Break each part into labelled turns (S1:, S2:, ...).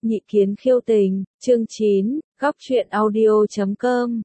S1: Nhị kiến khiêu tình, chương 9, góc truyện audio.com.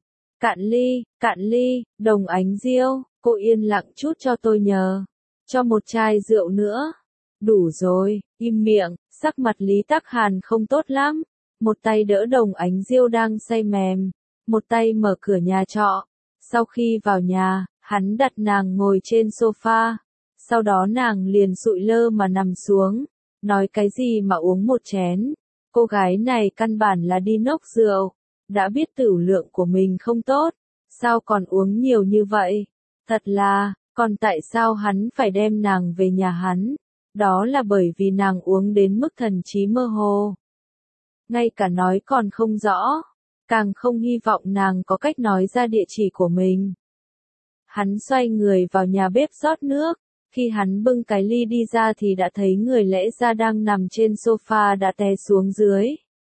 S1: Cạn ly, Đồng Ánh Diêu, cô yên lặng chút cho tôi nhờ. Cho một chai rượu nữa. Đủ rồi, im miệng, sắc mặt Lý Tắc Hàn không tốt lắm. Một tay đỡ Đồng Ánh Diêu đang say mềm, một tay mở cửa nhà trọ. Sau khi vào nhà, hắn đặt nàng ngồi trên sofa. Sau đó nàng liền sụi lơ mà nằm xuống. Nói cái gì mà uống một chén. Cô gái này căn bản là đi nốc rượu. Đã biết tửu lượng của mình không tốt. Sao còn uống nhiều như vậy? Thật là, còn tại sao hắn phải đem nàng về nhà hắn? Đó là bởi vì nàng uống đến mức thần trí mơ hồ. Ngay cả nói còn không rõ. Càng không hy vọng nàng có cách nói ra địa chỉ của mình. Hắn xoay người vào nhà bếp rót nước. Khi hắn bưng cái ly đi ra thì đã thấy người lẽ ra đang nằm trên sofa đã té xuống dưới.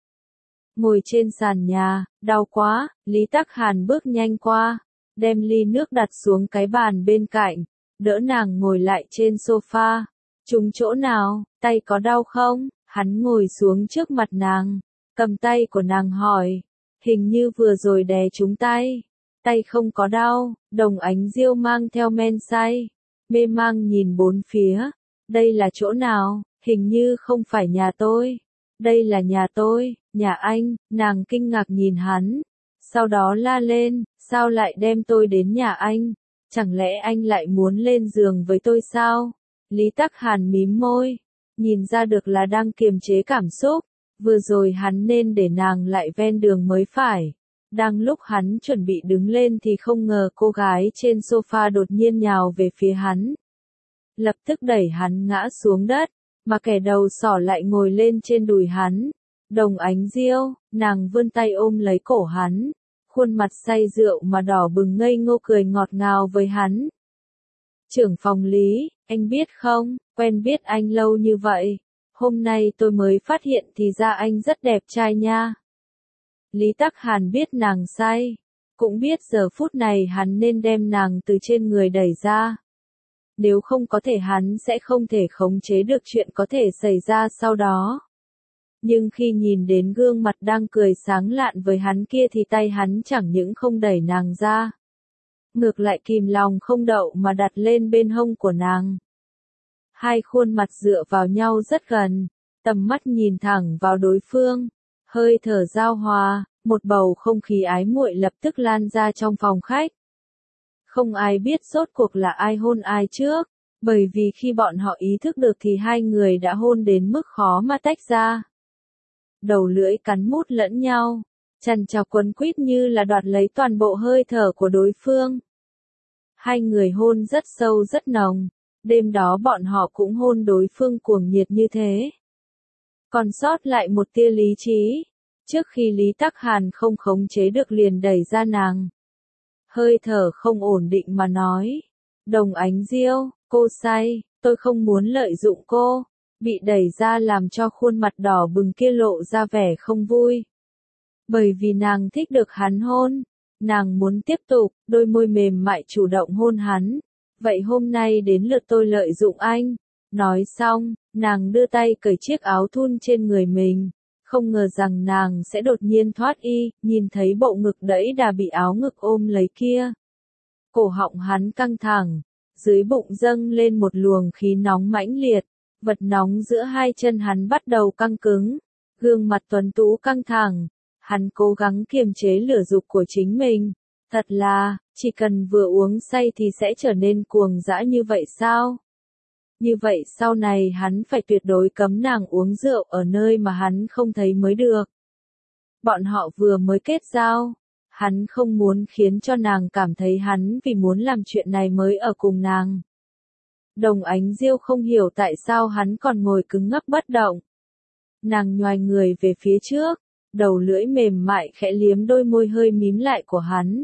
S1: Ngồi trên sàn nhà, đau quá, Lý Tắc Hàn bước nhanh qua, đem ly nước đặt xuống cái bàn bên cạnh, đỡ nàng ngồi lại trên sofa. Trúng chỗ nào, tay có đau không? Hắn ngồi xuống trước mặt nàng, cầm tay của nàng hỏi, hình như vừa rồi đè trúng tay. Tay không có đau, Đồng Ánh Diêu mang theo men say. Mê mang nhìn bốn phía, đây là chỗ nào, hình như không phải nhà tôi. Đây là nhà tôi, nhà anh, nàng kinh ngạc nhìn hắn. Sau đó la lên, sao lại đem tôi đến nhà anh? Chẳng lẽ anh lại muốn lên giường với tôi sao? Lý Tắc Hàn mím môi, nhìn ra được là đang kiềm chế cảm xúc. Vừa rồi hắn nên để nàng lại ven đường mới phải. Đang lúc hắn chuẩn bị đứng lên thì không ngờ cô gái trên sofa đột nhiên nhào về phía hắn. Lập tức đẩy hắn ngã xuống đất, mà kẻ đầu sỏ lại ngồi lên trên đùi hắn. Đồng Ánh Diêu, nàng vươn tay ôm lấy cổ hắn, khuôn mặt say rượu mà đỏ bừng ngây ngô cười ngọt ngào với hắn. Trưởng phòng Lý, anh biết không, quen biết anh lâu như vậy, hôm nay tôi mới phát hiện thì ra anh rất đẹp trai nha. Lý Tắc Hàn biết nàng say, cũng biết giờ phút này hắn nên đem nàng từ trên người đẩy ra. Nếu không có thể hắn sẽ không thể khống chế được chuyện có thể xảy ra sau đó. Nhưng khi nhìn đến gương mặt đang cười sáng lạn với hắn kia thì tay hắn chẳng những không đẩy nàng ra. Ngược lại kìm lòng không đậu mà đặt lên bên hông của nàng. Hai khuôn mặt dựa vào nhau rất gần, tầm mắt nhìn thẳng vào đối phương. Hơi thở giao hòa, một bầu không khí ái muội lập tức lan ra trong phòng khách. Không ai biết rốt cuộc là ai hôn ai trước, bởi vì khi bọn họ ý thức được thì hai người đã hôn đến mức khó mà tách ra. Đầu lưỡi cắn mút lẫn nhau, chằn chọc quấn quýt như là đoạt lấy toàn bộ hơi thở của đối phương. Hai người hôn rất sâu rất nồng, đêm đó bọn họ cũng hôn đối phương cuồng nhiệt như thế. Còn sót lại một tia lý trí, trước khi Lý Tắc Hàn không khống chế được liền đẩy ra nàng. Hơi thở không ổn định mà nói, Đồng Ánh Diêu, cô say, tôi không muốn lợi dụng cô. Bị đẩy ra làm cho khuôn mặt đỏ bừng kia lộ ra vẻ không vui. Bởi vì nàng thích được hắn hôn, nàng muốn tiếp tục, đôi môi mềm mại chủ động hôn hắn. Vậy hôm nay đến lượt tôi lợi dụng anh. Nói xong, nàng đưa tay cởi chiếc áo thun trên người mình. Không ngờ rằng nàng sẽ đột nhiên thoát y, nhìn thấy bộ ngực đẫy đà bị áo ngực ôm lấy kia. Cổ họng hắn căng thẳng, dưới bụng dâng lên một luồng khí nóng mãnh liệt, vật nóng giữa hai chân hắn bắt đầu căng cứng, gương mặt tuấn tú căng thẳng, hắn cố gắng kiềm chế lửa dục của chính mình. Thật là, chỉ cần vừa uống say thì sẽ trở nên cuồng dã như vậy sao? Như vậy sau này hắn phải tuyệt đối cấm nàng uống rượu ở nơi mà hắn không thấy mới được. Bọn họ vừa mới kết giao, hắn không muốn khiến cho nàng cảm thấy hắn vì muốn làm chuyện này mới ở cùng nàng. Đồng Ánh Diêu không hiểu tại sao hắn còn ngồi cứng ngắc bất động. Nàng nhoài người về phía trước, đầu lưỡi mềm mại khẽ liếm đôi môi hơi mím lại của hắn.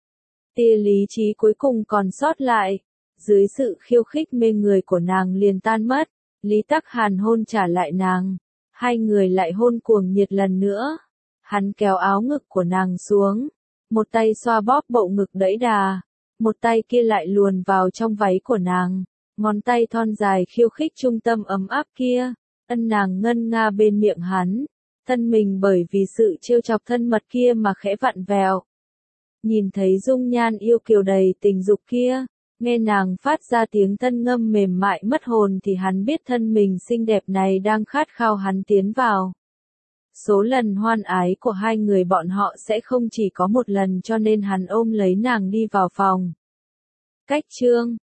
S1: Tia lý trí cuối cùng còn sót lại. Dưới sự khiêu khích mê người của nàng liền tan mất, Lý Tắc Hàn hôn trả lại nàng. Hai người lại hôn cuồng nhiệt lần nữa. Hắn kéo áo ngực của nàng xuống, một tay xoa bóp bộ ngực đẫy đà, một tay kia lại luồn vào trong váy của nàng, ngón tay thon dài khiêu khích trung tâm ấm áp kia, ân nàng ngân nga bên miệng hắn. thân mình bởi vì sự trêu chọc thân mật kia mà khẽ vặn vẹo. Nhìn thấy dung nhan yêu kiều đầy tình dục kia, nghe nàng phát ra tiếng tân ngâm mềm mại mất hồn thì hắn biết thân mình xinh đẹp này đang khát khao hắn tiến vào. Số lần hoan ái của hai người bọn họ sẽ không chỉ có một lần cho nên hắn ôm lấy nàng đi vào phòng. Cách chương